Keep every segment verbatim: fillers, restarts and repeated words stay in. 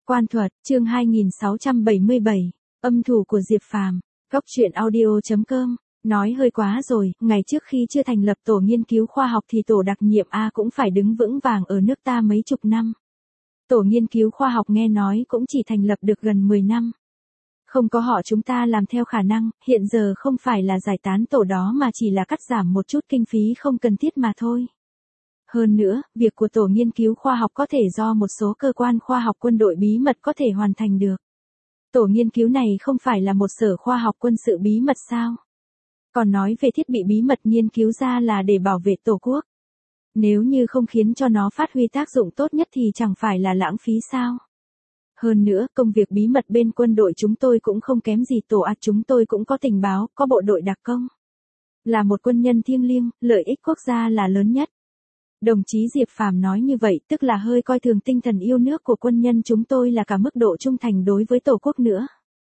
Quan thuật, chương hai nghìn sáu trăm bảy mươi bảy, âm thủ của Diệp Phàm, góc truyện audio chấm com, nói hơi quá rồi, ngày trước khi chưa thành lập tổ nghiên cứu khoa học thì tổ đặc nhiệm A cũng phải đứng vững vàng ở nước ta mấy chục năm. Tổ nghiên cứu khoa học nghe nói cũng chỉ thành lập được gần mười năm. Không có họ chúng ta làm theo khả năng, hiện giờ không phải là giải tán tổ đó mà chỉ là cắt giảm một chút kinh phí không cần thiết mà thôi. Hơn nữa, việc của tổ nghiên cứu khoa học có thể do một số cơ quan khoa học quân đội bí mật có thể hoàn thành được. Tổ nghiên cứu này không phải là một sở khoa học quân sự bí mật sao? Còn nói về thiết bị bí mật nghiên cứu ra là để bảo vệ tổ quốc. Nếu như không khiến cho nó phát huy tác dụng tốt nhất thì chẳng phải là lãng phí sao? Hơn nữa, công việc bí mật bên quân đội chúng tôi cũng không kém gì tổ A, chúng tôi cũng có tình báo, có bộ đội đặc công. Là một quân nhân thiêng liêng, lợi ích quốc gia là lớn nhất. Đồng chí Diệp Phàm nói như vậy tức là hơi coi thường tinh thần yêu nước của quân nhân chúng tôi là cả mức độ trung thành đối với tổ quốc nữa.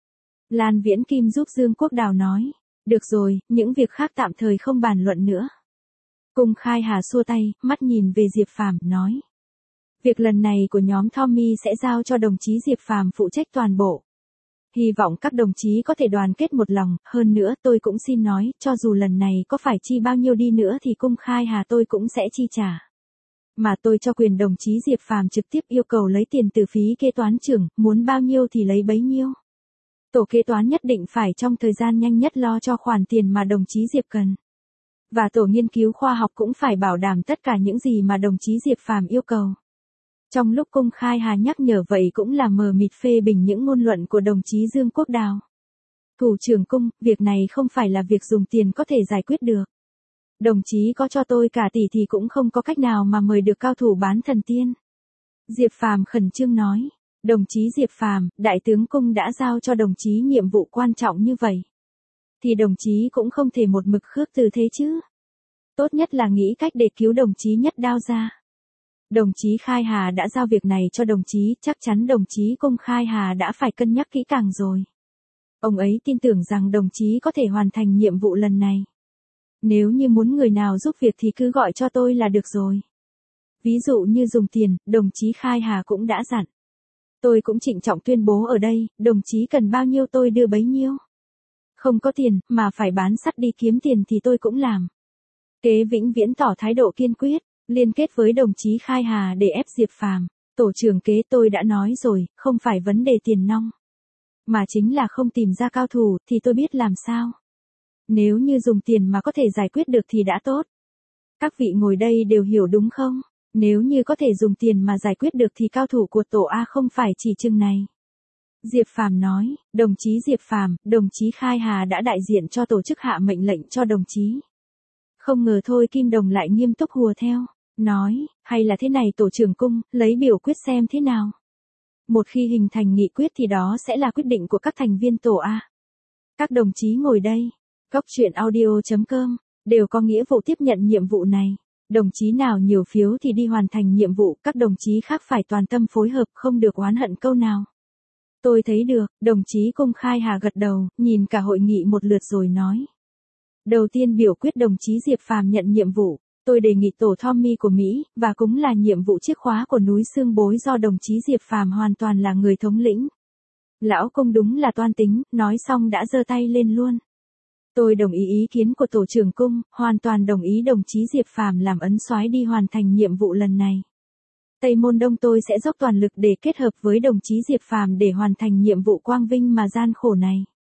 Lan Viễn Kim giúp Dương Quốc Đào nói, được rồi, những việc khác tạm thời không bàn luận nữa. Cung Khai Hà xua tay, mắt nhìn về Diệp Phàm, nói. Việc lần này của nhóm Tommy sẽ giao cho đồng chí Diệp Phàm phụ trách toàn bộ. Hy vọng các đồng chí có thể đoàn kết một lòng, hơn nữa tôi cũng xin nói, cho dù lần này có phải chi bao nhiêu đi nữa thì Cung Khai Hà tôi cũng sẽ chi trả. Mà tôi cho quyền đồng chí Diệp Phàm trực tiếp yêu cầu lấy tiền từ phí kế toán trưởng, muốn bao nhiêu thì lấy bấy nhiêu. Tổ kế toán nhất định phải trong thời gian nhanh nhất lo cho khoản tiền mà đồng chí Diệp cần. Và tổ nghiên cứu khoa học cũng phải bảo đảm tất cả những gì mà đồng chí Diệp Phàm yêu cầu. Trong lúc Cung Khai Hà nhắc nhở vậy cũng là mờ mịt phê bình những ngôn luận của đồng chí Dương Quốc Đào. Thủ trưởng Cung, việc này không phải là việc dùng tiền có thể giải quyết được. Đồng chí có cho tôi cả tỷ thì cũng không có cách nào mà mời được cao thủ bán thần tiên. Diệp Phàm khẩn trương nói, đồng chí Diệp Phàm, đại tướng Cung đã giao cho đồng chí nhiệm vụ quan trọng như vậy. Thì đồng chí cũng không thể một mực khước từ thế chứ. Tốt nhất là nghĩ cách để cứu đồng chí Nhất Đao ra. Đồng chí Khai Hà đã giao việc này cho đồng chí, chắc chắn đồng chí Cung Khai Hà đã phải cân nhắc kỹ càng rồi. Ông ấy tin tưởng rằng đồng chí có thể hoàn thành nhiệm vụ lần này. Nếu như muốn người nào giúp việc thì cứ gọi cho tôi là được rồi. Ví dụ như dùng tiền, đồng chí Khai Hà cũng đã dặn. Tôi cũng trịnh trọng tuyên bố ở đây, đồng chí cần bao nhiêu tôi đưa bấy nhiêu. Không có tiền, mà phải bán sắt đi kiếm tiền thì tôi cũng làm. Kế Vĩnh Viễn tỏ thái độ kiên quyết, liên kết với đồng chí Khai Hà để ép Diệp Phàm. Tổ trưởng Kế, tôi đã nói rồi, không phải vấn đề tiền nong. Mà chính là không tìm ra cao thủ, thì tôi biết làm sao. Nếu như dùng tiền mà có thể giải quyết được thì đã tốt. Các vị ngồi đây đều hiểu đúng không? Nếu như có thể dùng tiền mà giải quyết được thì cao thủ của tổ A không phải chỉ chừng này. Diệp Phàm nói, đồng chí Diệp Phàm, đồng chí Khai Hà đã đại diện cho tổ chức hạ mệnh lệnh cho đồng chí. Không ngờ thôi Kim Đồng lại nghiêm túc hùa theo, nói, hay là thế này tổ trưởng Cung, lấy biểu quyết xem thế nào. Một khi hình thành nghị quyết thì đó sẽ là quyết định của các thành viên tổ A. Các đồng chí ngồi đây, góc truyện audio chấm com, đều có nghĩa vụ tiếp nhận nhiệm vụ này. Đồng chí nào nhiều phiếu thì đi hoàn thành nhiệm vụ, các đồng chí khác phải toàn tâm phối hợp, không được oán hận câu nào. Tôi thấy được, đồng chí Cung Khai Hà gật đầu, nhìn cả hội nghị một lượt rồi nói. Đầu tiên biểu quyết đồng chí Diệp Phàm nhận nhiệm vụ, tôi đề nghị tổ Tommy của Mỹ, và cũng là nhiệm vụ chiếc khóa của núi Xương Bối do đồng chí Diệp Phàm hoàn toàn là người thống lĩnh. Lão Cung đúng là toan tính, nói xong đã giơ tay lên luôn. Tôi đồng ý ý kiến của tổ trưởng Cung, hoàn toàn đồng ý đồng chí Diệp Phàm làm ấn soái đi hoàn thành nhiệm vụ lần này. Tây Môn Đông tôi sẽ dốc toàn lực để kết hợp với đồng chí Diệp Phàm để hoàn thành nhiệm vụ quang vinh mà gian khổ này.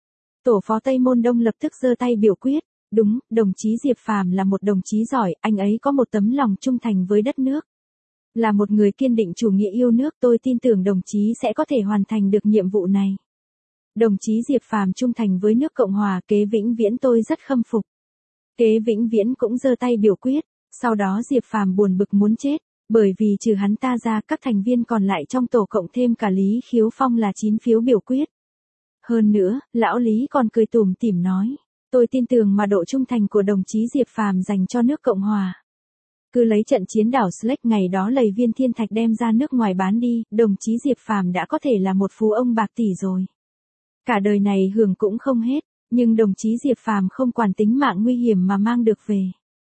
Tổ phó Tây Môn Đông lập tức giơ tay biểu quyết, đúng, đồng chí Diệp Phàm là một đồng chí giỏi, anh ấy có một tấm lòng trung thành với đất nước. Là một người kiên định chủ nghĩa yêu nước, tôi tin tưởng đồng chí sẽ có thể hoàn thành được nhiệm vụ này. Đồng chí Diệp Phàm trung thành với nước Cộng hòa, Kế Vĩnh Viễn tôi rất khâm phục. Kế Vĩnh Viễn cũng giơ tay biểu quyết, sau đó Diệp Phàm buồn bực muốn chết, bởi vì trừ hắn ta ra các thành viên còn lại trong tổ cộng thêm cả Lý Khiếu Phong là chín phiếu biểu quyết. Hơn nữa, lão Lý còn cười tủm tỉm nói, tôi tin tưởng mà độ trung thành của đồng chí Diệp Phàm dành cho nước Cộng hòa. Cứ lấy trận chiến đảo Sleck ngày đó lầy viên thiên thạch đem ra nước ngoài bán đi, đồng chí Diệp Phàm đã có thể là một phú ông bạc tỷ rồi. Cả đời này hưởng cũng không hết, nhưng đồng chí Diệp Phàm không quản tính mạng nguy hiểm mà mang được về.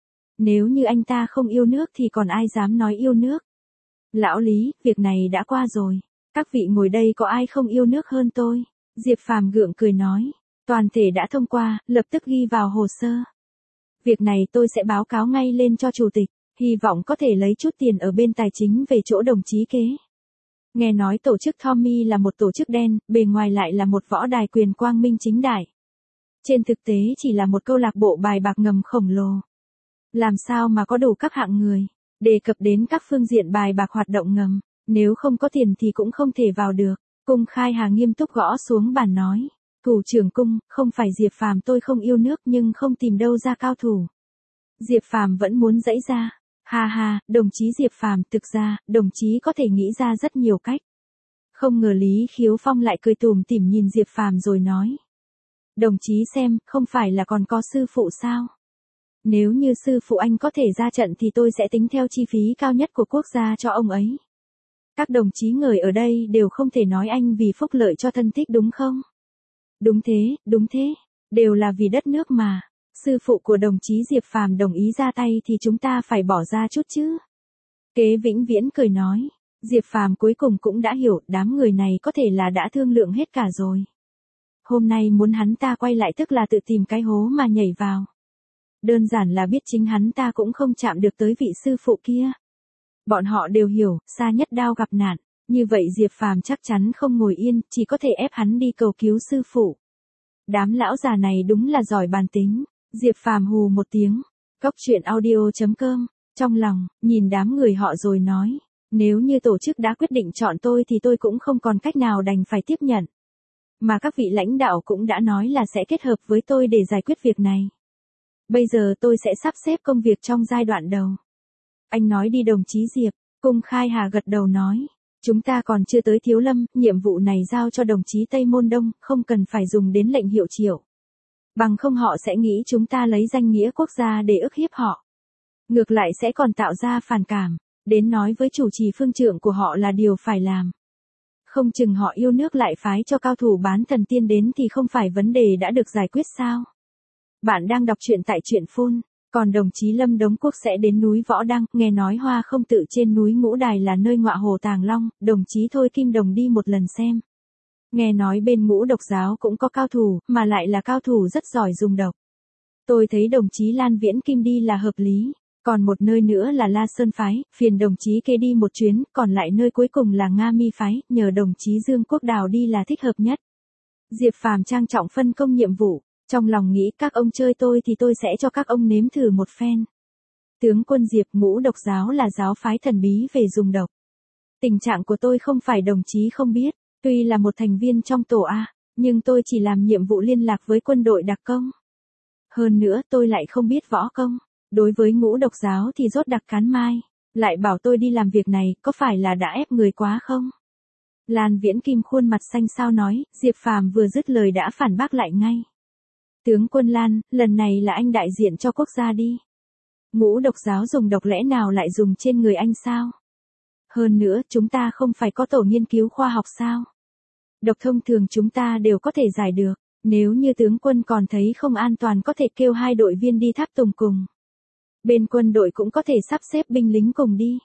Nếu như anh ta không yêu nước thì còn ai dám nói yêu nước. Lão Lý, việc này đã qua rồi. Các vị ngồi đây có ai không yêu nước hơn tôi? Diệp Phàm gượng cười nói. Toàn thể đã thông qua, lập tức ghi vào hồ sơ. Việc này tôi sẽ báo cáo ngay lên cho chủ tịch, hy vọng có thể lấy chút tiền ở bên tài chính về chỗ đồng chí kế. Nghe nói tổ chức Tommy là một tổ chức đen, bề ngoài lại là một võ đài quyền quang minh chính đại. Trên thực tế chỉ là một câu lạc bộ bài bạc ngầm khổng lồ. Làm sao mà có đủ các hạng người, đề cập đến các phương diện bài bạc hoạt động ngầm, nếu không có tiền thì cũng không thể vào được. Cung Khai Hà nghiêm túc gõ xuống bàn nói. Thủ trưởng cung, không phải Diệp Phàm tôi không yêu nước nhưng không tìm đâu ra cao thủ. Diệp Phàm vẫn muốn giãy ra. Ha ha, đồng chí Diệp Phàm, thực ra, đồng chí có thể nghĩ ra rất nhiều cách. Không ngờ Lý Khiếu Phong lại cười tủm tỉm nhìn Diệp Phàm rồi nói. Đồng chí xem, không phải là còn có sư phụ sao? Nếu như sư phụ anh có thể ra trận thì tôi sẽ tính theo chi phí cao nhất của quốc gia cho ông ấy. Các đồng chí người ở đây đều không thể nói anh vì phúc lợi cho thân thích đúng không? Đúng thế, đúng thế, đều là vì đất nước mà. Sư phụ của đồng chí Diệp Phàm đồng ý ra tay thì chúng ta phải bỏ ra chút chứ. Kế Vĩnh Viễn cười nói. Diệp Phàm cuối cùng cũng đã hiểu đám người này có thể là đã thương lượng hết cả rồi. Hôm nay muốn hắn ta quay lại tức là tự tìm cái hố mà nhảy vào. Đơn giản là biết chính hắn ta cũng không chạm được tới vị sư phụ kia. Bọn họ đều hiểu, xa nhất đao gặp nạn, như vậy Diệp Phàm chắc chắn không ngồi yên, chỉ có thể ép hắn đi cầu cứu sư phụ. Đám lão già này đúng là giỏi bàn tính. Diệp Phàm hù một tiếng. Cóc truyện audio chấm com. Trong lòng, nhìn đám người họ rồi nói. Nếu như tổ chức đã quyết định chọn tôi thì tôi cũng không còn cách nào đành phải tiếp nhận. Mà các vị lãnh đạo cũng đã nói là sẽ kết hợp với tôi để giải quyết việc này. Bây giờ tôi sẽ sắp xếp công việc trong giai đoạn đầu. Anh nói đi đồng chí Diệp. Cung Khai Hà gật đầu nói. Chúng ta còn chưa tới Thiếu Lâm, nhiệm vụ này giao cho đồng chí Tây Môn Đông, không cần phải dùng đến lệnh hiệu triệu. Bằng không họ sẽ nghĩ chúng ta lấy danh nghĩa quốc gia để ức hiếp họ. Ngược lại sẽ còn tạo ra phản cảm, đến nói với chủ trì phương trượng của họ là điều phải làm. Không chừng họ yêu nước lại phái cho cao thủ bán thần tiên đến thì không phải vấn đề đã được giải quyết sao. Bạn đang đọc truyện tại truyện phone, còn đồng chí Lâm Đống Quốc sẽ đến núi Võ Đăng, nghe nói Hoa Không Tự trên núi Ngũ Đài là nơi ngọa hồ Tàng Long, đồng chí Thôi Kim Đồng đi một lần xem. Nghe nói bên Ngũ Độc giáo cũng có cao thủ, mà lại là cao thủ rất giỏi dùng độc. Tôi thấy đồng chí Lan Viễn Kim đi là hợp lý, còn một nơi nữa là La Sơn Phái, phiền đồng chí kê đi một chuyến, còn lại nơi cuối cùng là Nga Mi Phái, nhờ đồng chí Dương Quốc Đào đi là thích hợp nhất. Diệp Phàm trang trọng phân công nhiệm vụ, trong lòng nghĩ các ông chơi tôi thì tôi sẽ cho các ông nếm thử một phen. Tướng quân Diệp, Ngũ Độc giáo là giáo phái thần bí về dùng độc. Tình trạng của tôi không phải đồng chí không biết. Tuy là một thành viên trong tổ A, nhưng tôi chỉ làm nhiệm vụ liên lạc với quân đội đặc công. Hơn nữa tôi lại không biết võ công. Đối với Ngũ Độc giáo thì rốt đặc cán mai. Lại bảo tôi đi làm việc này, có phải là đã ép người quá không? Lan Viễn Kim khuôn mặt xanh xao nói, Diệp Phàm vừa dứt lời đã phản bác lại ngay. Tướng quân Lan, lần này là anh đại diện cho quốc gia đi. Ngũ Độc giáo dùng độc lẽ nào lại dùng trên người anh sao? Hơn nữa, chúng ta không phải có tổ nghiên cứu khoa học sao? Độc thông thường chúng ta đều có thể giải được, nếu như tướng quân còn thấy không an toàn có thể kêu hai đội viên đi tháp tùng cùng. Bên quân đội cũng có thể sắp xếp binh lính cùng đi.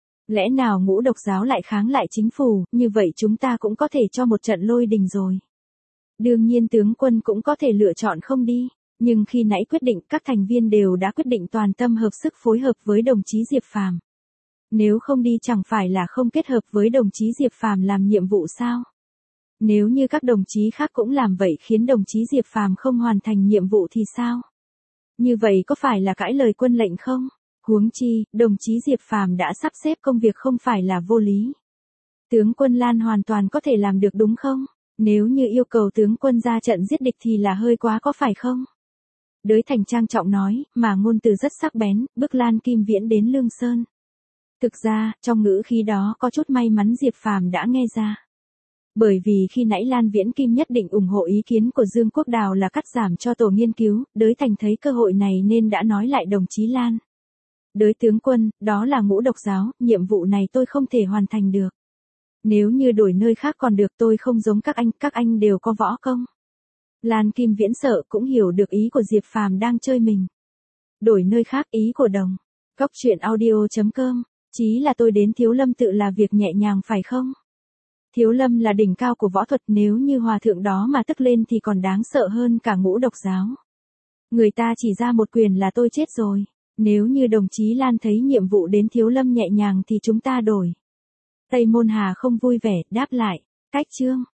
Lẽ nào Ngũ Độc giáo lại kháng lại chính phủ, như vậy chúng ta cũng có thể cho một trận lôi đình rồi. Đương nhiên tướng quân cũng có thể lựa chọn không đi, nhưng khi nãy quyết định các thành viên đều đã quyết định toàn tâm hợp sức phối hợp với đồng chí Diệp Phàm. Nếu không đi chẳng phải là không kết hợp với đồng chí Diệp Phàm làm nhiệm vụ sao? Nếu như các đồng chí khác cũng làm vậy khiến đồng chí Diệp Phàm không hoàn thành nhiệm vụ thì sao? Như vậy có phải là cãi lời quân lệnh không? Huống chi, đồng chí Diệp Phàm đã sắp xếp công việc không phải là vô lý. Tướng quân Lan hoàn toàn có thể làm được đúng không? Nếu như yêu cầu tướng quân ra trận giết địch thì là hơi quá có phải không? Đới Thành trang trọng nói, mà ngôn từ rất sắc bén, bước Lan Kim Viễn đến Lương Sơn. Thực ra, trong ngữ khí đó có chút may mắn Diệp Phàm đã nghe ra. Bởi vì khi nãy Lan Viễn Kim nhất định ủng hộ ý kiến của Dương Quốc Đào là cắt giảm cho tổ nghiên cứu, Đới Thành thấy cơ hội này nên đã nói lại đồng chí Lan. Đới tướng quân, đó là Ngũ Độc giáo, nhiệm vụ này tôi không thể hoàn thành được. Nếu như đổi nơi khác còn được tôi không giống các anh, các anh đều có võ công. Lan Kim Viễn sợ cũng hiểu được ý của Diệp Phàm đang chơi mình. Đổi nơi khác ý của đồng. Cóc truyện audio chấm com, chí là tôi đến Thiếu Lâm tự là việc nhẹ nhàng phải không? Thiếu Lâm là đỉnh cao của võ thuật, nếu như hòa thượng đó mà tức lên thì còn đáng sợ hơn cả Ngũ Độc giáo. Người ta chỉ ra một quyền là tôi chết rồi. Nếu như đồng chí Lan thấy nhiệm vụ đến Thiếu Lâm nhẹ nhàng thì chúng ta đổi. Tây Môn Hà không vui vẻ, đáp lại, cách chương.